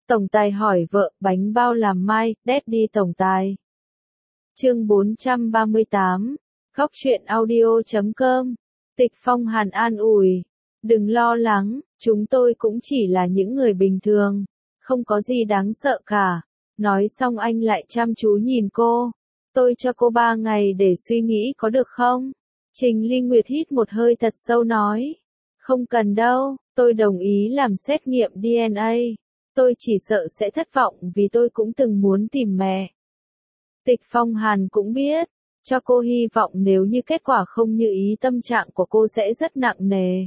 Tổng tài hỏi vợ, bánh bao làm mai, Daddy tổng tài. Chương 438, Góc truyện audio.com. Tịch Phong Hàn an ủi. Đừng lo lắng, chúng tôi cũng chỉ là những người bình thường, không có gì đáng sợ cả. Nói xong anh lại chăm chú nhìn cô. Tôi cho cô 3 ngày để suy nghĩ có được không? Trình Ly Nguyệt hít một hơi thật sâu nói. Không cần đâu, tôi đồng ý làm xét nghiệm DNA. Tôi chỉ sợ sẽ thất vọng vì tôi cũng từng muốn tìm mẹ. Tịch Phong Hàn cũng biết, cho cô hy vọng nếu như kết quả không như ý tâm trạng của cô sẽ rất nặng nề.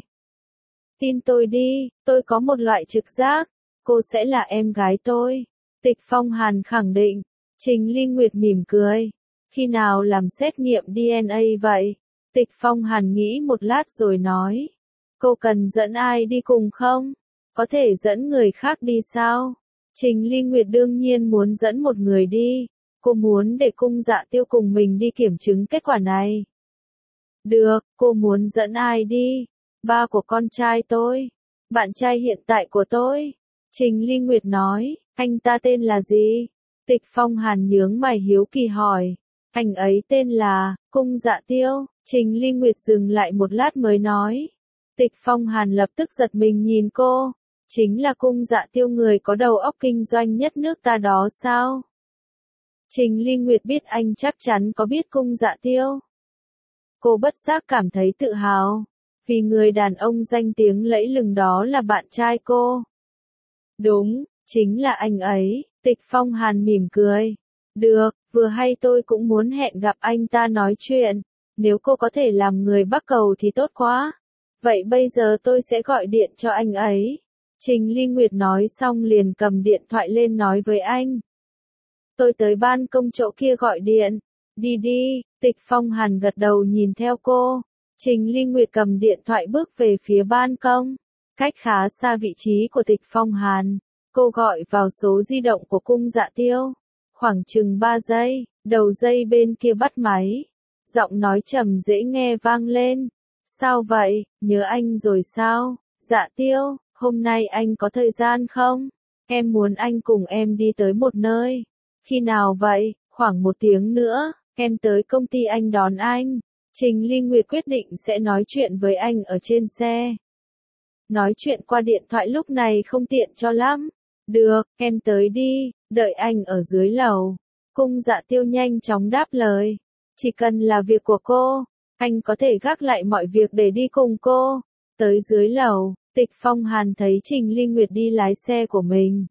Tin tôi đi, tôi có một loại trực giác, cô sẽ là em gái tôi. Tịch Phong Hàn khẳng định. Trình Ly Nguyệt mỉm cười. Khi nào làm xét nghiệm DNA vậy? Tịch Phong Hàn nghĩ một lát rồi nói. Cô cần dẫn ai đi cùng không? Có thể dẫn người khác đi sao? Trình Ly Nguyệt đương nhiên muốn dẫn một người đi. Cô muốn để Cung Dạ Tiêu cùng mình đi kiểm chứng kết quả này. Được, cô muốn dẫn ai đi? Ba của con trai tôi. Bạn trai hiện tại của tôi. Trình Ly Nguyệt nói, anh ta tên là gì? Tịch Phong Hàn nhướng mày hiếu kỳ hỏi. Anh ấy tên là, Cung Dạ Tiêu. Trình Ly Nguyệt dừng lại một lát mới nói. Tịch Phong Hàn lập tức giật mình nhìn cô. Chính là Cung Dạ Tiêu, người có đầu óc kinh doanh nhất nước ta đó sao? Trình Ly Nguyệt biết anh chắc chắn có biết Cung Dạ Tiêu. Cô bất giác cảm thấy tự hào, vì người đàn ông danh tiếng lẫy lừng đó là bạn trai cô. Đúng, chính là anh ấy. Tịch Phong Hàn mỉm cười. Được, vừa hay tôi cũng muốn hẹn gặp anh ta nói chuyện. Nếu cô có thể làm người Bắc Cầu thì tốt quá. Vậy bây giờ tôi sẽ gọi điện cho anh ấy. Trình Ly Nguyệt nói xong liền cầm điện thoại lên nói với anh. Tôi tới ban công chỗ kia gọi điện. Đi đi. Tịch Phong Hàn gật đầu nhìn theo cô. Trình Ly Nguyệt cầm điện thoại bước về phía ban công. Cách khá xa vị trí của Tịch Phong Hàn. Cô gọi vào số di động của Cung Dạ Tiêu. Khoảng chừng 3 giây, đầu dây bên kia bắt máy. Giọng nói trầm dễ nghe vang lên. Sao vậy, nhớ anh rồi sao? Dạ Tiêu, hôm nay anh có thời gian không? Em muốn anh cùng em đi tới một nơi. Khi nào vậy? Khoảng 1 tiếng nữa, em tới công ty anh đón anh. Trình Ly Nguyệt quyết định sẽ nói chuyện với anh ở trên xe. Nói chuyện qua điện thoại lúc này không tiện cho lắm. Được, em tới đi, đợi anh ở dưới lầu. Cung Dạ Tiêu nhanh chóng đáp lời. Chỉ cần là việc của cô, anh có thể gác lại mọi việc để đi cùng cô. Tới dưới lầu, Tịch Phong Hàn thấy Trình Ly Nguyệt đi lái xe của mình.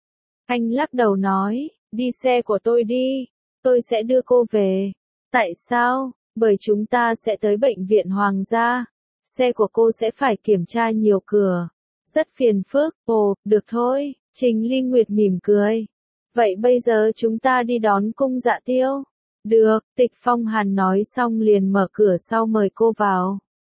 Anh lắc đầu nói, đi xe của tôi đi, tôi sẽ đưa cô về. Tại sao? Bởi chúng ta sẽ tới bệnh viện Hoàng gia. Xe của cô sẽ phải kiểm tra nhiều cửa. Rất phiền phức. Ồ, được thôi. Trình Ly Nguyệt mỉm cười. Vậy bây giờ chúng ta đi đón Cung Dạ Tiêu. Được, Tịch Phong Hàn nói xong liền mở cửa sau mời cô vào.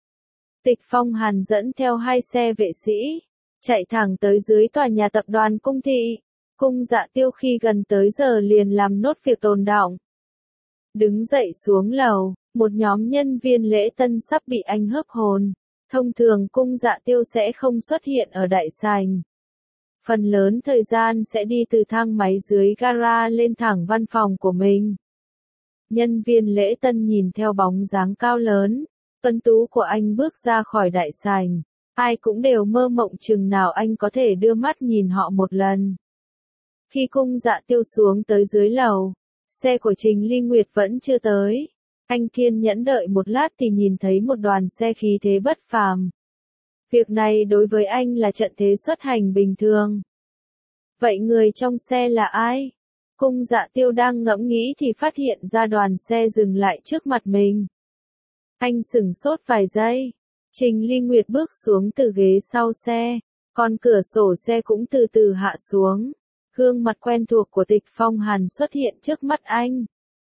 Tịch Phong Hàn dẫn theo 2 xe vệ sĩ, chạy thẳng tới dưới tòa nhà tập đoàn Cung thị. Cung Dạ Tiêu khi gần tới giờ liền làm nốt việc tồn đọng. Đứng dậy xuống lầu, một nhóm nhân viên lễ tân sắp bị anh hớp hồn. Thông thường Cung Dạ Tiêu sẽ không xuất hiện ở đại sảnh. Phần lớn thời gian sẽ đi từ thang máy dưới gara lên thẳng văn phòng của mình. Nhân viên lễ tân nhìn theo bóng dáng cao lớn, tuấn tú của anh bước ra khỏi đại sảnh. Ai cũng đều mơ mộng chừng nào anh có thể đưa mắt nhìn họ một lần. Khi Cung Dạ Tiêu xuống tới dưới lầu, xe của Trình Ly Nguyệt vẫn chưa tới. Anh kiên nhẫn đợi một lát thì nhìn thấy một đoàn xe khí thế bất phàm. Việc này đối với anh là trận thế xuất hành bình thường. Vậy người trong xe là ai? Cung Dạ Tiêu đang ngẫm nghĩ thì phát hiện ra đoàn xe dừng lại trước mặt mình. Anh sửng sốt vài giây. Trình Ly Nguyệt bước xuống từ ghế sau xe. Còn cửa sổ xe cũng từ từ hạ xuống. Gương mặt quen thuộc của Tịch Phong Hàn xuất hiện trước mắt anh.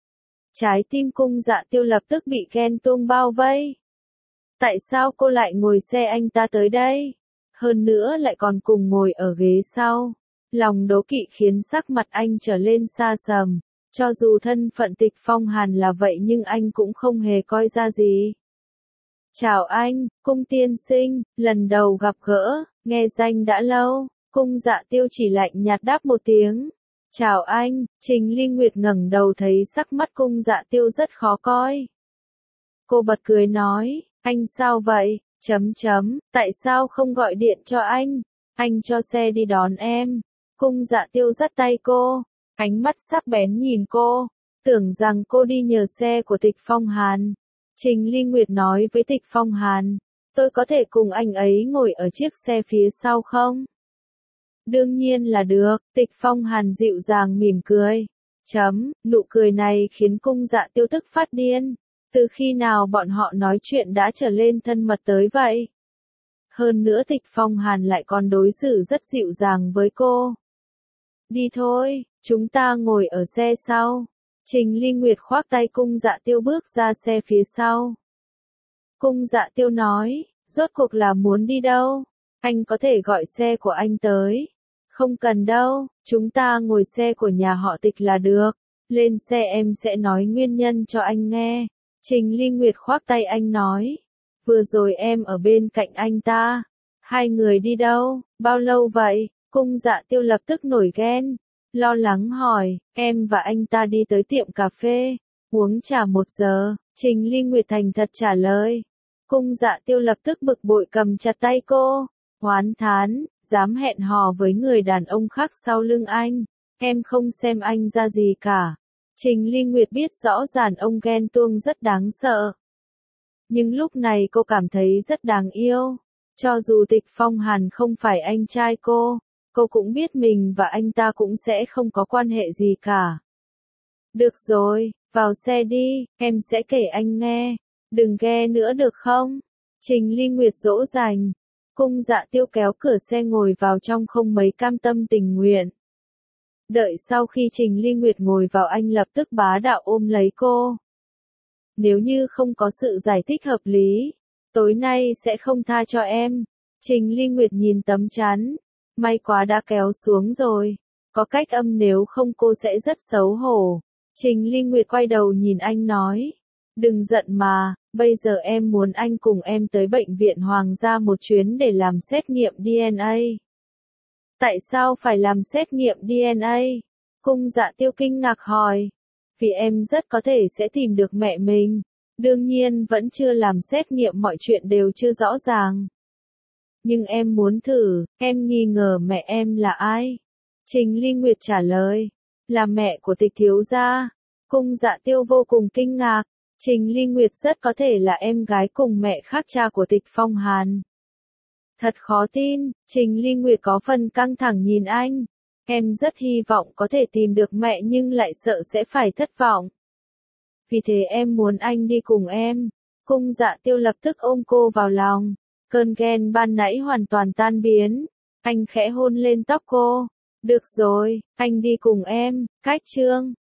Trái tim Cung Dạ Tiêu lập tức bị ghen tuông bao vây. Tại sao cô lại ngồi xe anh ta tới đây? Hơn nữa lại còn cùng ngồi ở ghế sau. Lòng đố kỵ khiến sắc mặt anh trở lên xa sầm. Cho dù thân phận Tịch Phong Hàn là vậy nhưng anh cũng không hề coi ra gì. Chào anh, Cung tiên sinh, lần đầu gặp gỡ, nghe danh đã lâu. Cung Dạ Tiêu chỉ lạnh nhạt đáp một tiếng. Chào anh, Trình Ly Nguyệt ngẩng đầu thấy sắc mắt Cung Dạ Tiêu rất khó coi. Cô bật cười nói, anh sao vậy, tại sao không gọi điện cho anh cho xe đi đón em. Cung Dạ Tiêu dắt tay cô, ánh mắt sắc bén nhìn cô, tưởng rằng cô đi nhờ xe của Tịch Phong Hàn. Trình Ly Nguyệt nói với Tịch Phong Hàn, tôi có thể cùng anh ấy ngồi ở chiếc xe phía sau không? Đương nhiên là được, Tịch Phong Hàn dịu dàng mỉm cười. Nụ cười này khiến Cung Dạ Tiêu tức phát điên. Từ khi nào bọn họ nói chuyện đã trở lên thân mật tới vậy? Hơn nữa Tịch Phong Hàn lại còn đối xử rất dịu dàng với cô. Đi thôi, chúng ta ngồi ở xe sau. Trình Ly Nguyệt khoác tay Cung Dạ Tiêu bước ra xe phía sau. Cung Dạ Tiêu nói, rốt cuộc là muốn đi đâu? Anh có thể gọi xe của anh tới. Không cần đâu, chúng ta ngồi xe của nhà họ Tịch là được. Lên xe em sẽ nói nguyên nhân cho anh nghe. Trình Ly Nguyệt khoác tay anh nói. Vừa rồi em ở bên cạnh anh ta. Hai người đi đâu, bao lâu vậy? Cung Dạ Tiêu lập tức nổi ghen. Lo lắng hỏi, em và anh ta đi tới tiệm cà phê. Uống trà 1 giờ, Trình Ly Nguyệt thành thật trả lời. Cung Dạ Tiêu lập tức bực bội cầm chặt tay cô. Oán thán, dám hẹn hò với người đàn ông khác sau lưng anh. Em không xem anh ra gì cả. Trình Ly Nguyệt biết rõ ràng ông ghen tuông rất đáng sợ. Nhưng lúc này cô cảm thấy rất đáng yêu. Cho dù Tịch Phong Hàn không phải anh trai cô cũng biết mình và anh ta cũng sẽ không có quan hệ gì cả. Được rồi, vào xe đi, em sẽ kể anh nghe. Đừng ghe nữa được không? Trình Ly Nguyệt dỗ dành. Cung Dạ Tiêu kéo cửa xe ngồi vào trong không mấy cam tâm tình nguyện. Đợi sau khi Trình Ly Nguyệt ngồi vào anh lập tức bá đạo ôm lấy cô. Nếu như không có sự giải thích hợp lý, tối nay sẽ không tha cho em. Trình Ly Nguyệt nhìn tấm chắn. May quá đã kéo xuống rồi. Có cách âm nếu không cô sẽ rất xấu hổ. Trình Ly Nguyệt quay đầu nhìn anh nói. Đừng giận mà, bây giờ em muốn anh cùng em tới bệnh viện Hoàng gia một chuyến để làm xét nghiệm DNA. Tại sao phải làm xét nghiệm DNA? Cung Dạ Tiêu kinh ngạc hỏi. Vì em rất có thể sẽ tìm được mẹ mình. Đương nhiên vẫn chưa làm xét nghiệm mọi chuyện đều chưa rõ ràng. Nhưng em muốn thử, em nghi ngờ mẹ em là ai? Trình Ly Nguyệt trả lời. Là mẹ của Tịch thiếu gia. Cung Dạ Tiêu vô cùng kinh ngạc. Trình Ly Nguyệt rất có thể là em gái cùng mẹ khác cha của Tịch Phong Hàn. Thật khó tin, Trình Ly Nguyệt có phần căng thẳng nhìn anh. Em rất hy vọng có thể tìm được mẹ nhưng lại sợ sẽ phải thất vọng. Vì thế em muốn anh đi cùng em. Cung Dạ Tiêu lập tức ôm cô vào lòng. Cơn ghen ban nãy hoàn toàn tan biến. Anh khẽ hôn lên tóc cô. Được rồi, anh đi cùng em, Cách Trương.